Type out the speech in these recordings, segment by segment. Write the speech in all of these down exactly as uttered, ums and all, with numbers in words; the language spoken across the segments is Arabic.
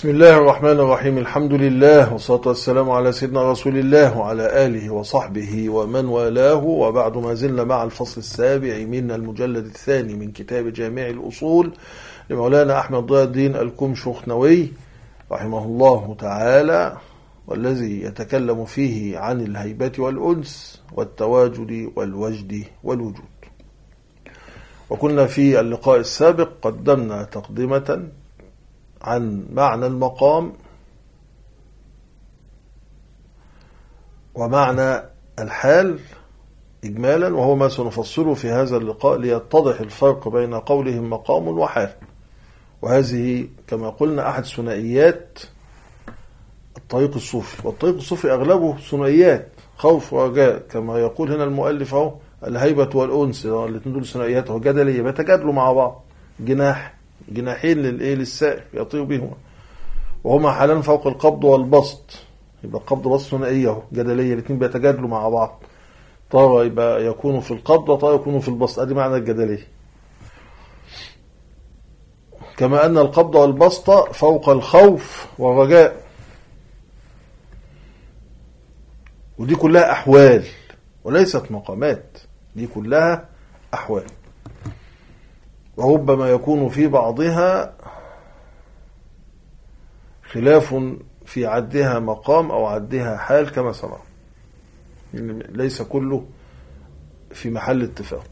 بسم الله الرحمن الرحيم. الحمد لله والصلاة والسلام على سيدنا رسول الله وعلى آله وصحبه ومن والاه، وبعد ما زلنا مع الفصل السابع من المجلد الثاني من كتاب جامع الأصول لمولانا أحمد ضياء الدين الكمشخنوي رحمه الله تعالى، والذي يتكلم فيه عن الهيبة والأنس والتواجد والوجد والوجود. وكنا في اللقاء السابق قدمنا تقدمة عن معنى المقام ومعنى الحال إجمالا، وهو ما سنفصله في هذا اللقاء ليتضح الفرق بين قولهم مقام وحال. وهذه كما قلنا أحد ثنائيات الطريق الصوفي، والطريق الصوفي أغلبه ثنائيات خوف ورجاء، كما يقول هنا المؤلف اهو الهيبة والأنس، الاثنين دول ثنائيات جدلية بيتجادلوا مع بعض، جناح جناحين للايه للسائر يطير بهما، وهما حالان فوق القبض والبسط. يبقى القبض والبسط ثنائيه اهو جدليه، الاثنين بيتجادلوا مع بعض، ترى يبقى يكونوا في القبض وترى يكونوا في البسط، ادي معنى الجدليه. كما ان القبض والبسط فوق الخوف والرجاء، ودي كلها احوال وليست مقامات، دي كلها احوال، وربما يكون في بعضها خلاف في عدها مقام أو عدها حال كما سمع، ليس كله في محل اتفاق.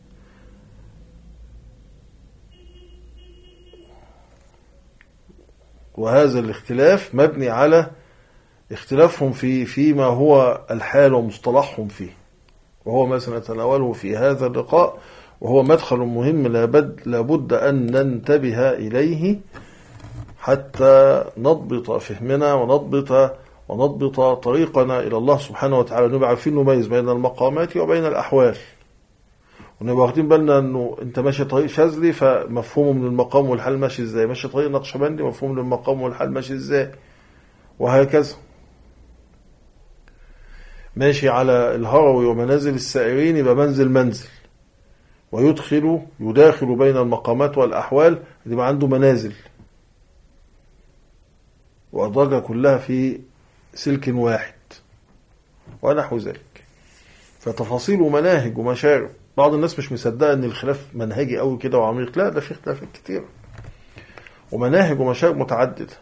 وهذا الاختلاف مبني على اختلافهم في فيما هو الحال ومصطلحهم فيه، وهو ما سنتناوله في هذا اللقاء، وهو مدخل مهم لابد, لابد أن ننتبه إليه حتى نضبط فهمنا ونضبط ونضبط طريقنا إلى الله سبحانه وتعالى، نبقى عارفين نميز بين المقامات وبين الأحوال، ونبقى واخدين بالنا أنه أنت ماشي طريق شاذلي فمفهومه من المقام والحال ماشي إزاي، ماشي طريق نقشبندي مفهوم من المقام والحال ماشي إزاي، وهكذا. ماشي على الهروي ومنازل السائرين يبقى منزل منزل، ويدخل يداخل بين المقامات والأحوال، يبقى عنده منازل وأدرجها كلها في سلك واحد ونحو ذلك. فتفاصيل ومناهج ومشارب، بعض الناس مش مصدقه ان الخلاف منهجي قوي كده وعميق، لا، ده في اختلافات كتير ومناهج ومشارب متعدده.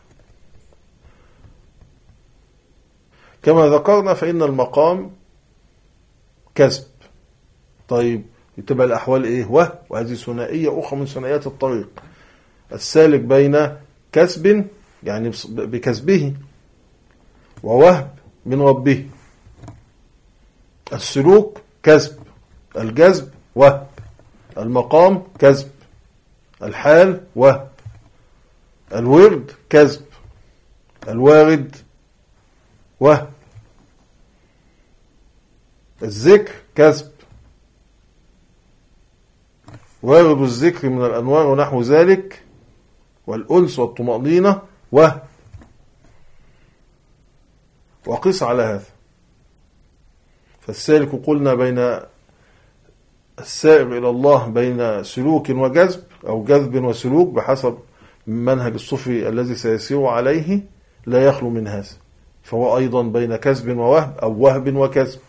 كما ذكرنا فإن المقام كسب، طيب تبقى الأحوال إيه؟ وه، وهذه ثنائية أخرى من ثنائيات الطريق، السالك بين كسب يعني بكسبه ووهب من ربه. السلوك كسب، الجذب وهب، المقام كسب، الحال وهب، الورد كسب، الوارد وهب، الذكر كسب، وارد الذكر من الأنوار ونحو ذلك، والأنس والطمأنينة وهب. وقس على هذا، فالسالك قلنا بين السائر إلى الله بين سلوك وجذب أو جذب وسلوك بحسب منهج الصوفي الذي سيسير عليه، لا يخلو من هذا، فهو أيضا بين كسب ووهب أو وهب وكسب.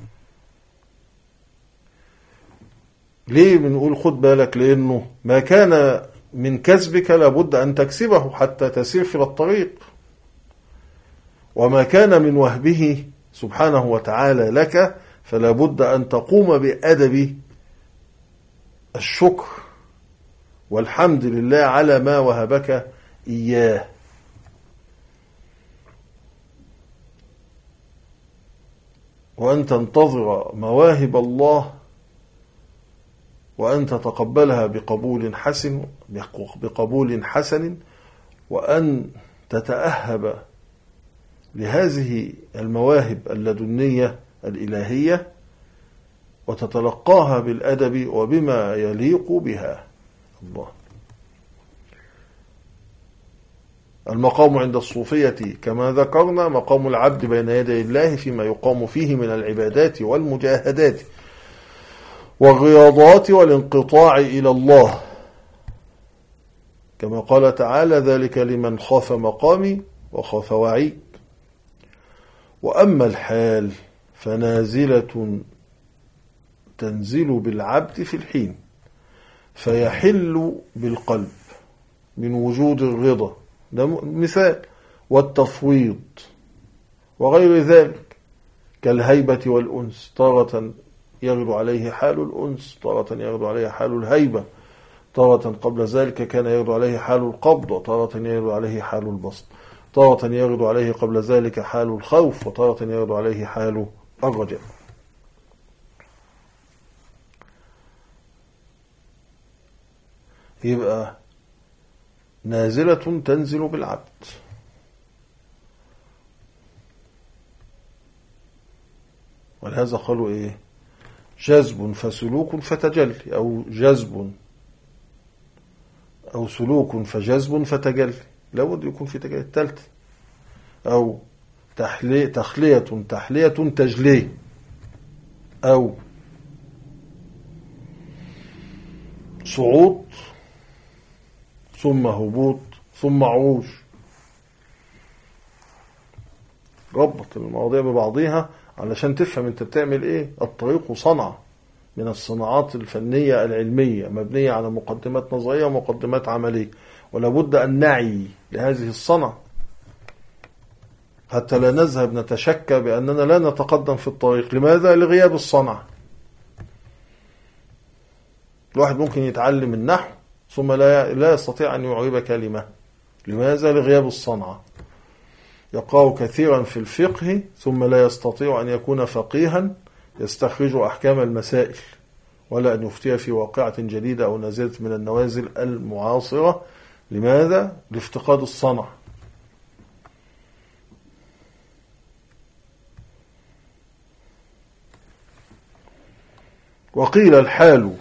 ليه بنقول خد بالك؟ لأنه ما كان من كسبك لابد أن تكسبه حتى تسير في الطريق، وما كان من وهبه سبحانه وتعالى لك فلا بد أن تقوم بأدب الشكر والحمد لله على ما وهبك إياه. وأن تنتظر مواهب الله وأن تتقبلها بقبول حسن بقبول حسن وأن تتأهب لهذه المواهب اللدنية الإلهية وتتلقاها بالأدب وبما يليق بها. الله. المقام عند الصوفية كما ذكرنا مقام العبد بين يدي الله فيما يقام فيه من العبادات والمجاهدات والرياضات والانقطاع إلى الله، كما قال تعالى: ذلك لمن خاف مقامي وخاف وعيد. وأما الحال فنازلة تنزل بالعبد في الحين، فيحل بالقلب من وجود الرضا، ده مثال، والتفويض وغير ذلك، كالهيبة والأنس، تارة يغلو عليه حال الأنس، تارة يغلو عليه حال الهيبة، تارة قبل ذلك كان يغلو عليه حال القبض، وتارة يغلو عليه حال البسط، تارة يغلو عليه قبل ذلك حال الخوف، وتارة يغلو عليه حال الرجاء. يبقى نازلة تنزل بالعبد، ولهذا قالوا ايه؟ جذب فسلوك فتجلي، او جذب او سلوك فجذب فتجلي، لابد يكون في تجلي الثالث، او تحلية تخلية تحلية تجلي، او صعود ثم هبوط ثم عروج. ربط المواضيع ببعضيها علشان تفهم انت بتعمل ايه. الطريق صنعة من الصناعات الفنية العلمية، مبنية على مقدمات نظرية ومقدمات عملية، ولا بد أن نعي لهذه الصنعة حتى لا نذهب نتشكى بأننا لا نتقدم في الطريق. لماذا؟ لغياب الصنعة. الواحد ممكن يتعلم النحو ثم لا لا يستطيع أن يعرب كلمة. لماذا؟ لغياب الصنعة. يقع كثيرا في الفقه ثم لا يستطيع أن يكون فقيها يستخرج أحكام المسائل، ولا أن يفتي في واقعة جديدة أو نازلة من النوازل المعاصرة. لماذا؟ لافتقاد الصنعة. وقيل الحال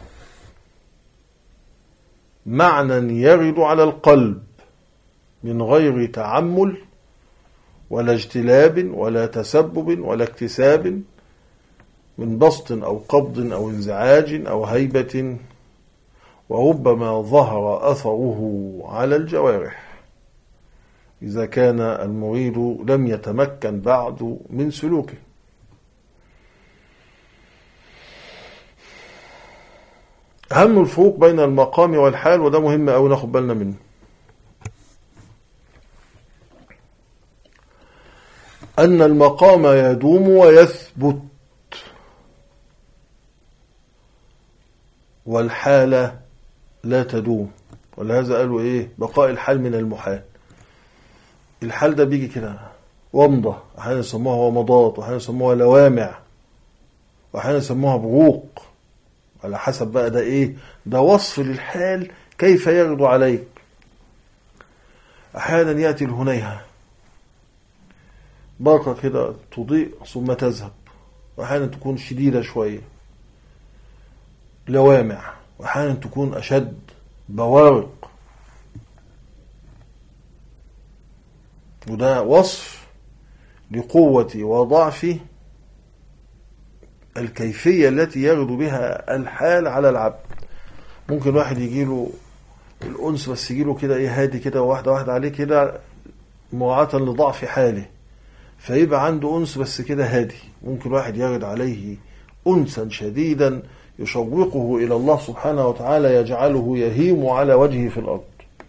معنى يغد على القلب من غير تعمل ولا اجتلاب ولا تسبب ولا اكتساب، من بسط أو قبض أو انزعاج أو هيبة، وربما ظهر أثره على الجوارح إذا كان المريد لم يتمكن بعد من سلوكه. أهم الفروق بين المقام والحال، وده مهم أوي ناخد بالنا منه. أن المقام يدوم ويثبت، والحالة لا تدوم. ولهذا قالوا إيه؟ بقاء الحال من المحال. الحال ده بيجي كده ومضة، أحيانا يسموها ومضات، وأحيانا يسموها لوامع، وأحيانا يسموها بروق، على حسب بقى ده إيه؟ ده وصف للحال كيف يغدو عليك. أحيانا يأتي الهنيهة، برقة كده تضيء ثم تذهب، وأحيانا تكون شديدة شوية لوامع، وأحيانا تكون أشد بوارق. وده وصف لقوة وضعف الكيفية التي يغدو بها الحال على العبد. ممكن واحد يجيله الأنس بس يجيله كده إيه هادي كده واحدة واحدة عليه كده مراعاة لضعف حاله، فيبقى عنده أنس بس كده هادي. ممكن واحد يغد عليه أنسا شديدا يشوقه إلى الله سبحانه وتعالى، يجعله يهيم على وجهه في الأرض.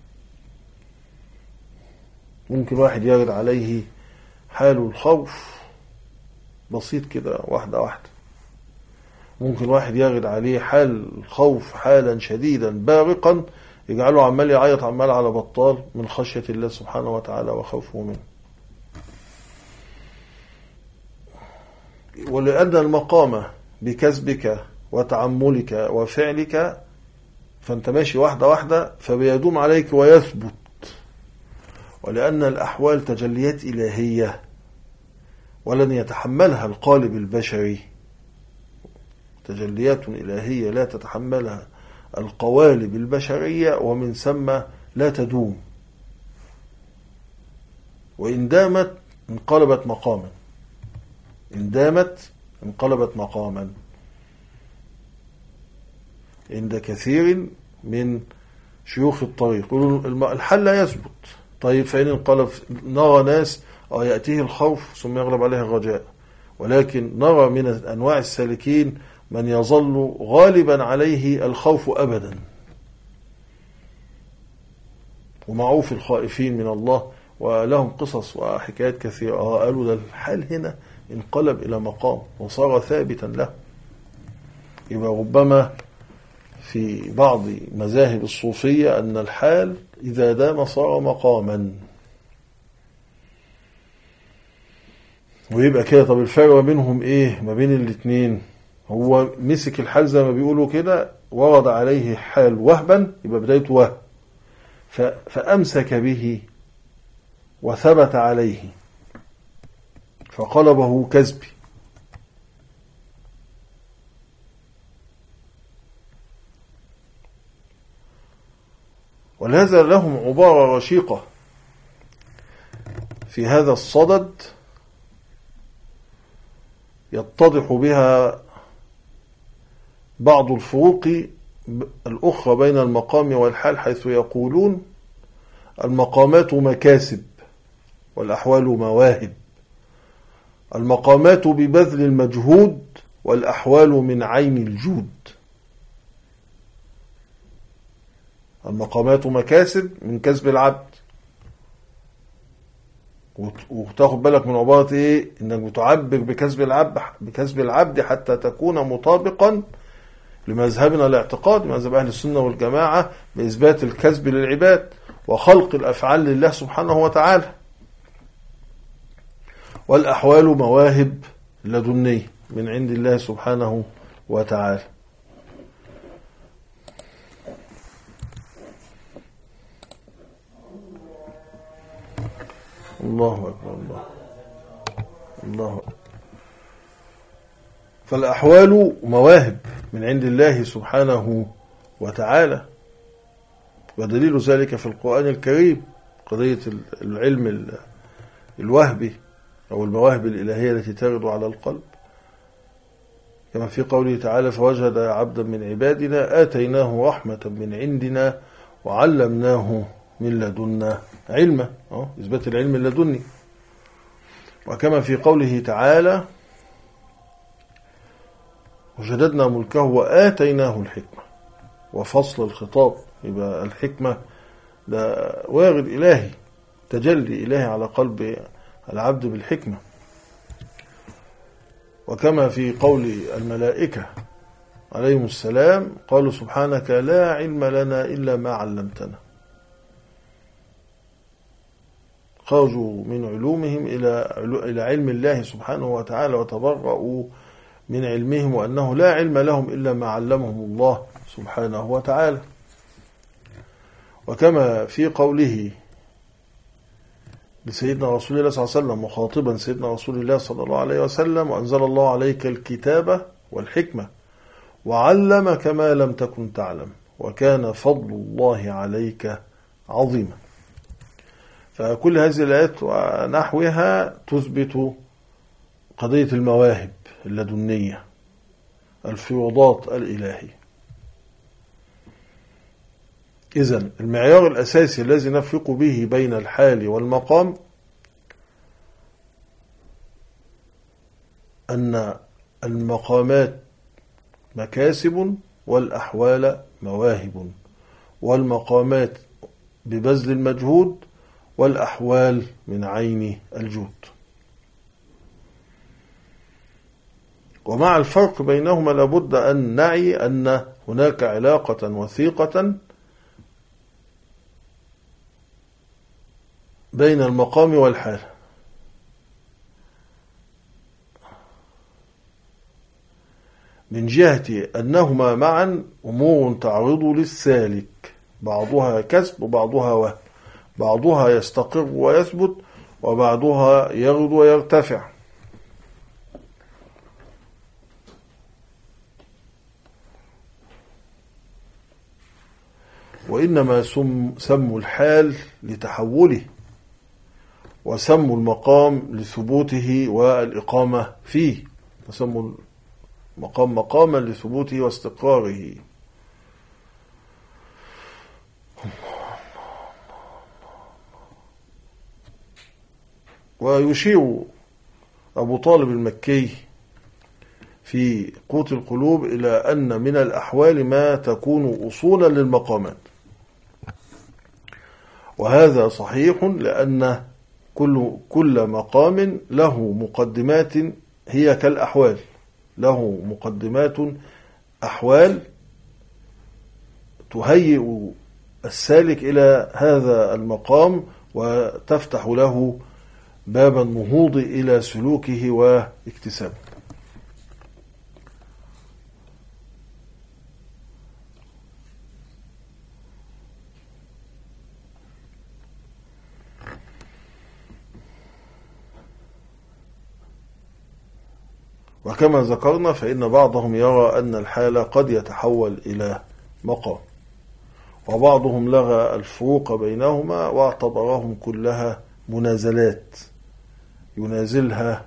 ممكن واحد يغد عليه حال الخوف بسيط كده واحدة واحدة. ممكن واحد يغد عليه حال الخوف حالا شديدا بارقا يجعله عمال يعيط عمال على بطال من خشية الله سبحانه وتعالى وخوفه منه. ولأن المقام بكسبك وتعملك وفعلك، فأنت ماشي واحدة واحدة فبيدوم عليك ويثبت. ولأن الأحوال تجليات إلهية ولن يتحملها القالب البشري، تجليات إلهية لا تتحملها القوالب البشرية، ومن ثم لا تدوم، وإن دامت انقلبت مقاما، إن دامت انقلبت مقاما عند كثير من شيوخ الطريق يقولوا الحال لا يثبت. طيب فإن انقلب نرى ناس أو يأتيه الخوف ثم يغلب عليه الرجاء، ولكن نرى من أنواع السالكين من يظل غالبا عليه الخوف أبدا، ومعروف الخائفين من الله ولهم قصص وحكايات كثيرة. قالوا ده الحال هنا انقلب إلى مقام وصار ثابتا له. يبقى ربما في بعض مذاهب الصوفية أن الحال إذا دام صار مقاما، ويبقى كده. طب الفرق ما بينهم إيه؟ ما بين الاثنين هو مسك الحال زي ما بيقولوا كده، ورد عليه حال وهبا، يبقى بدايته وهب، فأمسك به وثبت عليه فقلبه كذبي. ولهذا لهم عبارة رشيقة في هذا الصدد يتضح بها بعض الفروق الأخرى بين المقام والحال، حيث يقولون المقامات مكاسب والأحوال مواهب. المقامات ببذل المجهود والأحوال من عين الجود. المقامات مكاسب من كسب العبد، وتاخد بالك من عبارة ايه؟ انك بتعبر بكسب العبد بكسب العبد حتى تكون مطابقا لمذهبنا الاعتقاد، مذهب اهل السنة والجماعة، بإثبات الكسب للعباد وخلق الأفعال لله سبحانه وتعالى. والأحوال مواهب لدنية من عند الله سبحانه وتعالى. الله أكبر. الله الله أكبر. فالأحوال مواهب من عند الله سبحانه وتعالى، ودليل ذلك في القرآن الكريم قضية العلم الوهبي أو المواهب الإلهية التي ترد على القلب، كما في قوله تعالى فوجد عبدا من عبادنا آتيناه رحمة من عندنا وعلمناه من لدنا علما، إثبات العلم اللدني. وكما في قوله تعالى وجددنا ملكه وآتيناه الحكمة وفصل الخطاب. يبقى الحكمة ده وارد إلهي، تجلي إلهي على قلب العبد بالحكمة. وكما في قول الملائكة عليهم السلام قالوا سبحانك لا علم لنا إلا ما علمتنا، خرجوا من علومهم إلى علم الله سبحانه وتعالى وتبرؤوا من علمهم وأنه لا علم لهم إلا ما علمهم الله سبحانه وتعالى. وكما في قوله لسيدنا رسول الله صلى الله عليه وسلم مخاطبا سيدنا رسول الله صلى الله عليه وسلم وأنزل الله عليك الكتاب والحكمة وعلمك ما لم تكن تعلم وكان فضل الله عليك عظيما. فكل هذه الآيات ونحوها تثبت قضية المواهب اللدنية، الفيوضات الإلهية. إذن المعيار الأساسي الذي نفرق به بين الحال والمقام أن المقامات مكاسب والأحوال مواهب، والمقامات ببذل المجهود والأحوال من عين الجود. ومع الفرق بينهما لابد أن نعي أن هناك علاقة وثيقة بين المقام والحال. من جهة أنهما معا أمور تعرض للسالك، بعضها كسب وبعضها وهم، بعضها يستقر ويثبت وبعضها يغد ويرتفع. وإنما سموا الحال لتحوله، وسموا المقام لثبوته والإقامة فيه، وسموا المقام مقاما لثبوته واستقراره. ويشير أبو طالب المكي في قوت القلوب إلى أن من الأحوال ما تكون أصولا للمقامات، وهذا صحيح لأن كل كل مقام له مقدمات هي كالأحوال، له مقدمات أحوال تهيئ السالك إلى هذا المقام وتفتح له باب النهوض إلى سلوكه واكتسابه. وكما ذكرنا فإن بعضهم يرى أن الحال قد يتحول إلى مقام، وبعضهم لغى الفروق بينهما واعتبرهم كلها منازلات ينازلها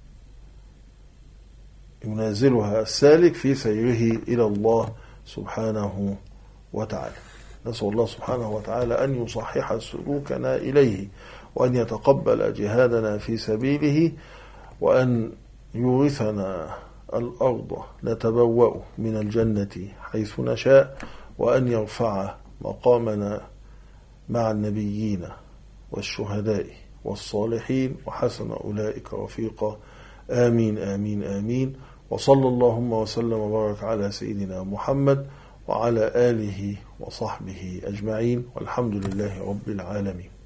ينازلها السالك في سيره إلى الله سبحانه وتعالى. نسأل الله سبحانه وتعالى أن يصحح سلوكنا إليه، وأن يتقبل جهادنا في سبيله، وأن يورثنا الأرض نتبوأ من الجنة حيث نشاء، وأن يرفع مقامنا مع النبيين والشهداء والصالحين وحسن أولئك رفيقا. آمين آمين آمين. وصلى اللهم وسلم وبارك على سيدنا محمد وعلى آله وصحبه أجمعين، والحمد لله رب العالمين.